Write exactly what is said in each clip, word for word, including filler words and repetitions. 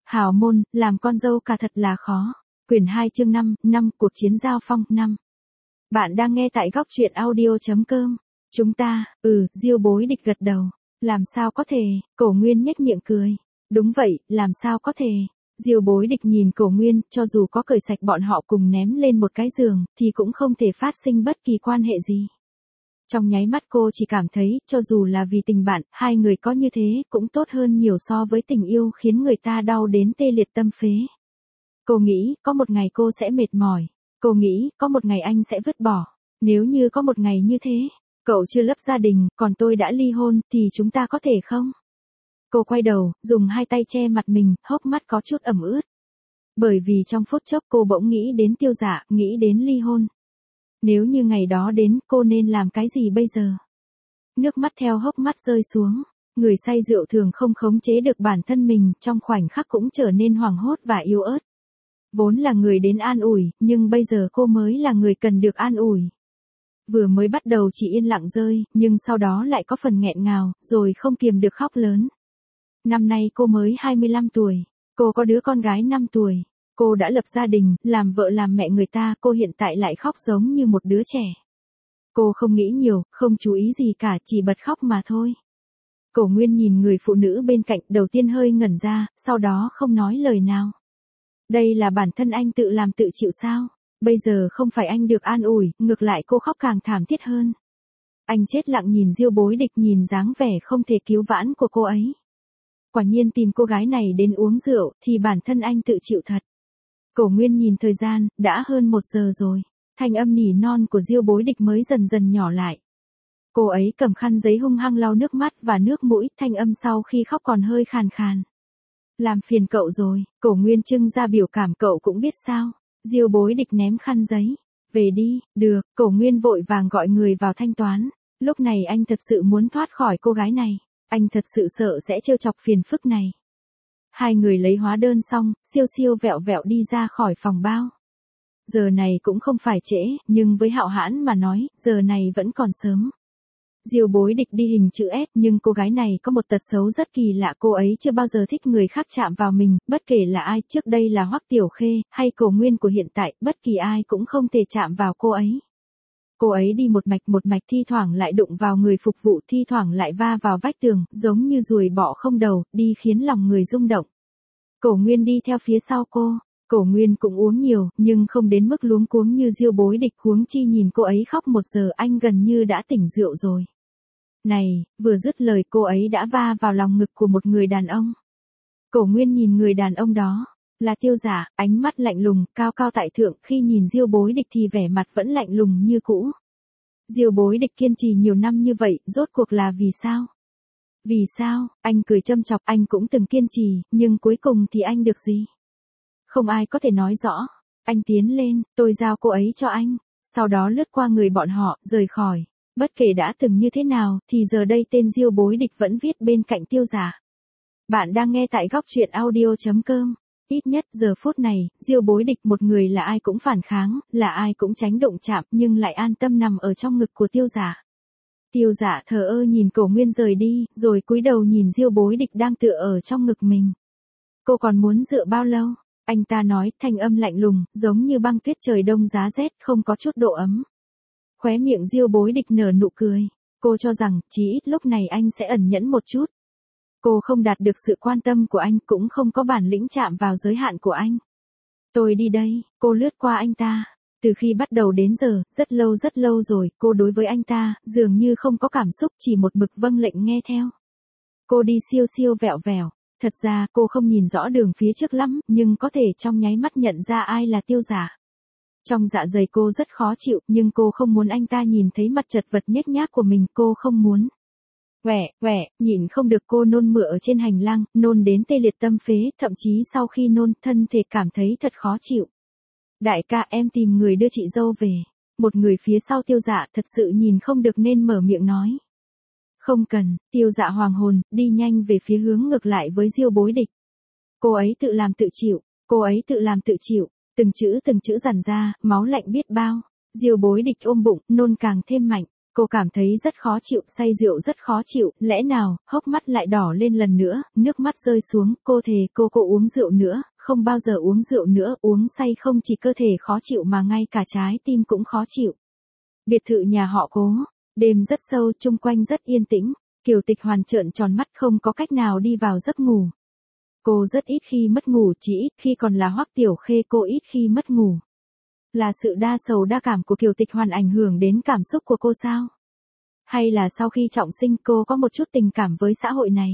Hào môn, làm con dâu cả thật là khó. Quyển hai chương năm, năm, cuộc chiến giao phong, năm. Bạn đang nghe tại góc truyện audio chấm com. Chúng ta, ừ, Diêu Bối Địch gật đầu. Làm sao có thể, Cổ Nguyên nhếch miệng cười. Đúng vậy, làm sao có thể. Diêu Bối Địch nhìn Cổ Nguyên, cho dù có cởi sạch bọn họ cùng ném lên một cái giường, thì cũng không thể phát sinh bất kỳ quan hệ gì. Trong nháy mắt cô chỉ cảm thấy, cho dù là vì tình bạn, hai người có như thế, cũng tốt hơn nhiều so với tình yêu khiến người ta đau đến tê liệt tâm phế. Cô nghĩ, có một ngày cô sẽ mệt mỏi. Cô nghĩ, có một ngày anh sẽ vứt bỏ. Nếu như có một ngày như thế, cậu chưa lập gia đình, còn tôi đã ly hôn, thì chúng ta có thể không? Cô quay đầu, dùng hai tay che mặt mình, hốc mắt có chút ẩm ướt. Bởi vì trong phút chốc cô bỗng nghĩ đến Tiêu Dạ, nghĩ đến ly hôn. Nếu như ngày đó đến, cô nên làm cái gì bây giờ? Nước mắt theo hốc mắt rơi xuống. Người say rượu thường không khống chế được bản thân mình, trong khoảnh khắc cũng trở nên hoảng hốt và yếu ớt. Vốn là người đến an ủi, nhưng bây giờ cô mới là người cần được an ủi. Vừa mới bắt đầu chỉ yên lặng rơi, nhưng sau đó lại có phần nghẹn ngào, rồi không kiềm được khóc lớn. Năm nay cô mới hai mươi lăm tuổi. Cô có đứa con gái năm tuổi. Cô đã lập gia đình, làm vợ làm mẹ người ta, cô hiện tại lại khóc giống như một đứa trẻ. Cô không nghĩ nhiều, không chú ý gì cả, chỉ bật khóc mà thôi. Cổ Nguyên nhìn người phụ nữ bên cạnh, đầu tiên hơi ngẩn ra, sau đó không nói lời nào. Đây là bản thân anh tự làm tự chịu sao? Bây giờ không phải anh được an ủi, ngược lại cô khóc càng thảm thiết hơn. Anh chết lặng nhìn Diêu Bối Địch, nhìn dáng vẻ không thể cứu vãn của cô ấy. Quả nhiên tìm cô gái này đến uống rượu, thì bản thân anh tự chịu thật. Cổ Nguyên nhìn thời gian, đã hơn một giờ rồi. Thanh âm nỉ non của Diêu Bối Địch mới dần dần nhỏ lại. Cô ấy cầm khăn giấy hung hăng lau nước mắt và nước mũi, thanh âm sau khi khóc còn hơi khàn khàn. Làm phiền cậu rồi, Cổ Nguyên trưng ra biểu cảm, cậu cũng biết sao. Diêu Bối Địch ném khăn giấy. Về đi, được, Cổ Nguyên vội vàng gọi người vào thanh toán. Lúc này anh thật sự muốn thoát khỏi cô gái này. Anh thật sự sợ sẽ trêu chọc phiền phức này. Hai người lấy hóa đơn xong, siêu siêu vẹo vẹo đi ra khỏi phòng bao. Giờ này cũng không phải trễ, nhưng với Hạo Hãn mà nói, giờ này vẫn còn sớm. Diêu Bối Địch đi hình chữ S, nhưng cô gái này có một tật xấu rất kỳ lạ, cô ấy chưa bao giờ thích người khác chạm vào mình, bất kể là ai, trước đây là Hoắc Tiểu Khê, hay Cổ Nguyên của hiện tại, bất kỳ ai cũng không thể chạm vào cô ấy. Cô ấy đi một mạch một mạch, thi thoảng lại đụng vào người phục vụ, thi thoảng lại va vào vách tường, giống như ruồi bọ không đầu, đi khiến lòng người rung động. Cổ Nguyên đi theo phía sau cô. Cổ Nguyên cũng uống nhiều, nhưng không đến mức luống cuống như Diêu Bối Địch, huống chi nhìn cô ấy khóc một giờ anh gần như đã tỉnh rượu rồi. Này, vừa dứt lời cô ấy đã va vào lòng ngực của một người đàn ông. Cổ Nguyên nhìn người đàn ông đó, là Tiêu Dạ, ánh mắt lạnh lùng, cao cao tại thượng, khi nhìn Diêu Bối Địch thì vẻ mặt vẫn lạnh lùng như cũ. Diêu Bối Địch kiên trì nhiều năm như vậy, rốt cuộc là vì sao? Vì sao? Anh cười châm chọc, anh cũng từng kiên trì, nhưng cuối cùng thì anh được gì? Không ai có thể nói rõ. Anh tiến lên, tôi giao cô ấy cho anh, sau đó lướt qua người bọn họ, rời khỏi. Bất kể đã từng như thế nào, thì giờ đây tên Diêu Bối Địch vẫn viết bên cạnh Tiêu Dạ. Bạn đang nghe tại góc truyện audio chấm com. Ít nhất giờ phút này, Diêu Bối Địch một người là ai cũng phản kháng, là ai cũng tránh động chạm, nhưng lại an tâm nằm ở trong ngực của Tiêu Dạ. Tiêu Dạ thờ ơ nhìn Cổ Nguyên rời đi, rồi cúi đầu nhìn Diêu Bối Địch đang tựa ở trong ngực mình. Cô còn muốn dựa bao lâu? Anh ta nói, thanh âm lạnh lùng, giống như băng tuyết trời đông giá rét, không có chút độ ấm. Khóe miệng Diêu Bối Địch nở nụ cười. Cô cho rằng, chí ít lúc này anh sẽ ẩn nhẫn một chút. Cô không đạt được sự quan tâm của anh, cũng không có bản lĩnh chạm vào giới hạn của anh. Tôi đi đây, cô lướt qua anh ta. Từ khi bắt đầu đến giờ, rất lâu rất lâu rồi, cô đối với anh ta, dường như không có cảm xúc, chỉ một mực vâng lệnh nghe theo. Cô đi siêu siêu vẹo vẹo. Thật ra, cô không nhìn rõ đường phía trước lắm, nhưng có thể trong nháy mắt nhận ra ai là Tiêu Dạ. Trong dạ dày cô rất khó chịu, nhưng cô không muốn anh ta nhìn thấy mặt chật vật nhếch nhác của mình, cô không muốn. Quẻ, quẻ, nhịn không được cô nôn mửa ở trên hành lang, nôn đến tê liệt tâm phế, thậm chí sau khi nôn, thân thể cảm thấy thật khó chịu. Đại ca, em tìm người đưa chị dâu về. Một người phía sau Tiêu Dạ thật sự nhìn không được nên mở miệng nói. Không cần, Tiêu Dạ hoàng hồn, đi nhanh về phía hướng ngược lại với Diêu Bối Địch. Cô ấy tự làm tự chịu, cô ấy tự làm tự chịu, từng chữ từng chữ dằn ra, máu lạnh biết bao. Diêu Bối Địch ôm bụng, nôn càng thêm mạnh. Cô cảm thấy rất khó chịu, say rượu rất khó chịu, lẽ nào, hốc mắt lại đỏ lên lần nữa, nước mắt rơi xuống, cô thề cô cô uống rượu nữa, không bao giờ uống rượu nữa, uống say không chỉ cơ thể khó chịu mà ngay cả trái tim cũng khó chịu. Biệt thự nhà họ Cố, đêm rất sâu, chung quanh rất yên tĩnh, Kiều Tịch Hoàn trợn tròn mắt không có cách nào đi vào giấc ngủ. Cô rất ít khi mất ngủ, chỉ ít khi còn là Hoắc Tiểu Khê cô ít khi mất ngủ. Là sự đa sầu đa cảm của Kiều Tịch Hoàn ảnh hưởng đến cảm xúc của cô sao? Hay là sau khi trọng sinh cô có một chút tình cảm với xã hội này?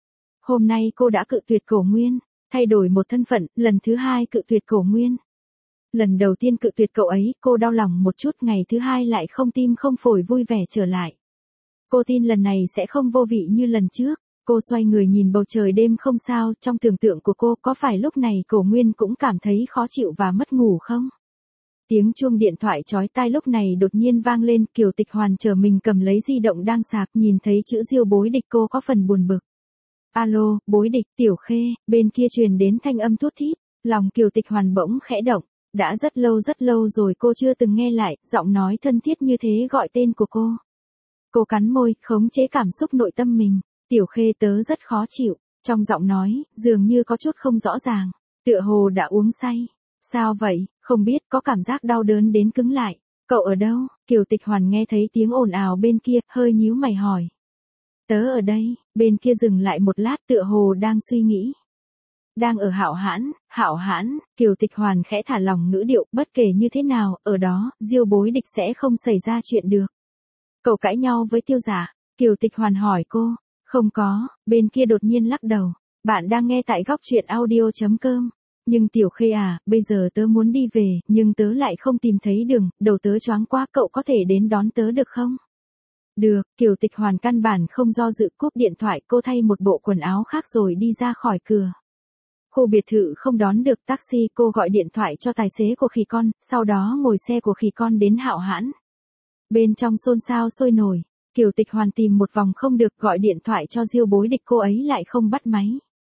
Hôm nay cô đã cự tuyệt Cổ Nguyên, thay đổi một thân phận, lần thứ hai cự tuyệt Cổ Nguyên. Lần đầu tiên cự tuyệt cậu ấy, cô đau lòng một chút, ngày thứ hai lại không tim không phổi vui vẻ trở lại. Cô tin lần này sẽ không vô vị như lần trước. Cô xoay người nhìn bầu trời đêm không sao, trong tưởng tượng của cô có phải lúc này Cổ Nguyên cũng cảm thấy khó chịu và mất ngủ không? Tiếng chuông điện thoại chói tai lúc này đột nhiên vang lên, Kiều Tịch Hoàn chờ mình cầm lấy di động đang sạc, nhìn thấy chữ Diêu Bối Địch cô có phần buồn bực. Alo, Bối Địch, Tiểu Khê, bên kia truyền đến thanh âm thút thít, lòng Kiều Tịch Hoàn bỗng khẽ động, đã rất lâu rất lâu rồi cô chưa từng nghe lại, giọng nói thân thiết như thế gọi tên của cô. Cô cắn môi, khống chế cảm xúc nội tâm mình, Tiểu Khê tớ rất khó chịu, trong giọng nói, dường như có chút không rõ ràng, tựa hồ đã uống say. Sao vậy, không biết có cảm giác đau đớn đến cứng lại. Cậu ở đâu? Kiều Tịch Hoàn nghe thấy tiếng ồn ào bên kia, hơi nhíu mày hỏi. Tớ ở đây, bên kia dừng lại một lát tựa hồ đang suy nghĩ. Đang ở Hạo Hãn, Hạo Hãn, Kiều Tịch Hoàn khẽ thả lòng ngữ điệu, bất kể như thế nào, ở đó, Diêu Bối Địch sẽ không xảy ra chuyện được. Cậu cãi nhau với Tiêu Giả, Kiều Tịch Hoàn hỏi cô, không có, bên kia đột nhiên lắc đầu. Bạn đang nghe tại góc truyện audio chấm com. Nhưng Tiểu Khê à, bây giờ tớ muốn đi về, nhưng tớ lại không tìm thấy đường, đầu tớ choáng quá, cậu có thể đến đón tớ được không? Được, Kiều Tịch Hoàn căn bản không do dự cúp điện thoại, cô thay một bộ quần áo khác rồi đi ra khỏi cửa. Khu biệt thự không đón được taxi, cô gọi điện thoại cho tài xế của khỉ con, sau đó ngồi xe của khỉ con đến Hạo Hãn. Bên trong xôn xao sôi nổi, Kiều Tịch Hoàn tìm một vòng không được, gọi điện thoại cho Diêu Bối Địch cô ấy lại không bắt máy.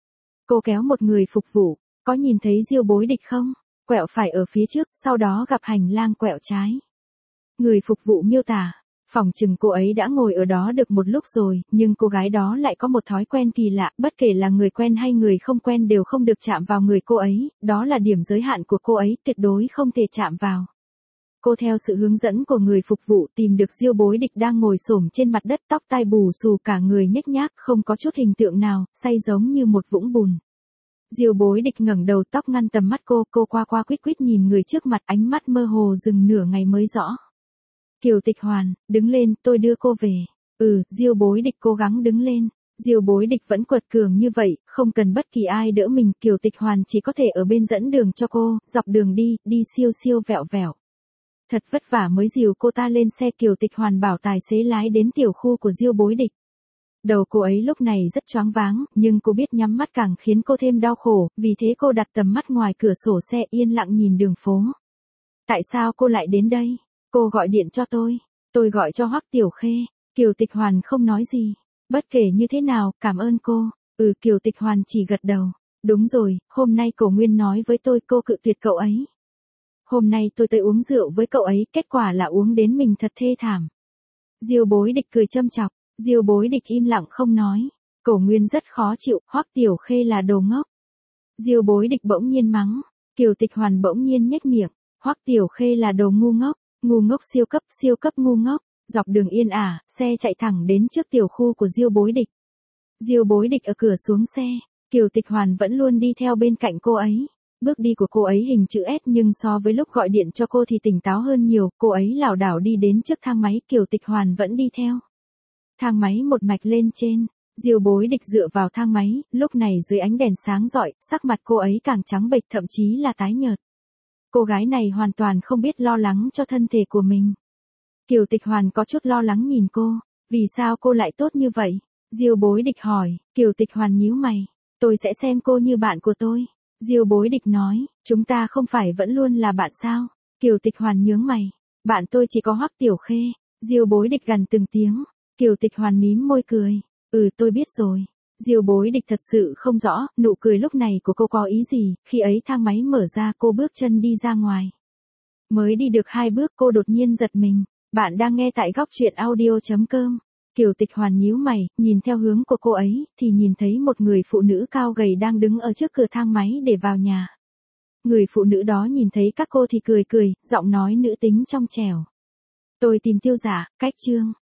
Cô kéo một người phục vụ. Có nhìn thấy Diêu Bối Địch không? Quẹo phải ở phía trước, sau đó gặp hành lang quẹo trái. Người phục vụ miêu tả, phỏng chừng cô ấy đã ngồi ở đó được một lúc rồi, nhưng cô gái đó lại có một thói quen kỳ lạ, bất kể là người quen hay người không quen đều không được chạm vào người cô ấy, đó là điểm giới hạn của cô ấy, tuyệt đối không thể chạm vào. Cô theo sự hướng dẫn của người phục vụ tìm được Diêu Bối Địch đang ngồi xổm trên mặt đất, tóc tai bù xù, cả người nhếch nhác, không có chút hình tượng nào, say giống như một vũng bùn. Diêu Bối Địch ngẩng đầu, tóc ngăn tầm mắt cô, cô qua qua quýt quýt nhìn người trước mặt, ánh mắt mơ hồ dừng nửa ngày mới rõ. Kiều Tịch Hoàn, đứng lên, tôi đưa cô về. Ừ, Diêu Bối Địch cố gắng đứng lên. Diêu Bối Địch vẫn quật cường như vậy, không cần bất kỳ ai đỡ mình, Kiều Tịch Hoàn chỉ có thể ở bên dẫn đường cho cô, dọc đường đi, đi siêu siêu vẹo vẹo. Thật vất vả mới dìu cô ta lên xe, Kiều Tịch Hoàn bảo tài xế lái đến tiểu khu của Diêu Bối Địch. Đầu cô ấy lúc này rất choáng váng, nhưng cô biết nhắm mắt càng khiến cô thêm đau khổ, vì thế cô đặt tầm mắt ngoài cửa sổ xe yên lặng nhìn đường phố. Tại sao cô lại đến đây? Cô gọi điện cho tôi. Tôi gọi cho Hoắc Tiểu Khê. Kiều Tịch Hoàn không nói gì. Bất kể như thế nào, cảm ơn cô. Ừ, Kiều Tịch Hoàn chỉ gật đầu. Đúng rồi, hôm nay Cổ Nguyên nói với tôi cô cự tuyệt cậu ấy. Hôm nay tôi tới uống rượu với cậu ấy, kết quả là uống đến mình thật thê thảm. Diêu Bối Địch cười châm chọc. Diêu Bối Địch im lặng không nói. Cổ Nguyên rất khó chịu, Hoắc Tiểu Khê là đồ ngốc. Diêu Bối Địch bỗng nhiên mắng. Kiều Tịch Hoàn bỗng nhiên nhếch miệng. Hoắc Tiểu Khê là đồ ngu ngốc, ngu ngốc siêu cấp, siêu cấp ngu ngốc. Dọc đường yên ả, xe chạy thẳng đến trước tiểu khu của Diêu Bối Địch. Diêu Bối Địch ở cửa xuống xe, Kiều Tịch Hoàn vẫn luôn đi theo bên cạnh cô ấy. Bước đi của cô ấy hình chữ S nhưng so với lúc gọi điện cho cô thì tỉnh táo hơn nhiều, cô ấy lảo đảo đi đến trước thang máy, Kiều Tịch Hoàn vẫn đi theo. Thang máy một mạch lên trên, Diêu Bối Địch dựa vào thang máy, lúc này dưới ánh đèn sáng rọi, sắc mặt cô ấy càng trắng bệch thậm chí là tái nhợt. Cô gái này hoàn toàn không biết lo lắng cho thân thể của mình. Kiều Tịch Hoàn có chút lo lắng nhìn cô, vì sao cô lại tốt như vậy? Diêu Bối Địch hỏi, Kiều Tịch Hoàn nhíu mày, tôi sẽ xem cô như bạn của tôi. Diêu Bối Địch nói, chúng ta không phải vẫn luôn là bạn sao? Kiều Tịch Hoàn nhướng mày, bạn tôi chỉ có Hoắc Tiểu Khê. Diêu Bối Địch gằn từng tiếng, Kiều Tịch Hoàn mím môi cười, ừ tôi biết rồi. Diêu Bối Địch thật sự không rõ, nụ cười lúc này của cô có ý gì, khi ấy thang máy mở ra cô bước chân đi ra ngoài. Mới đi được hai bước cô đột nhiên giật mình, Bạn đang nghe tại góc truyện audio.com. Kiều Tịch Hoàn nhíu mày, nhìn theo hướng của cô ấy, thì nhìn thấy một người phụ nữ cao gầy đang đứng ở trước cửa thang máy để vào nhà. Người phụ nữ đó nhìn thấy các cô thì cười cười, giọng nói nữ tính trong trẻo. Tôi tìm Tiêu Giả, cách chương.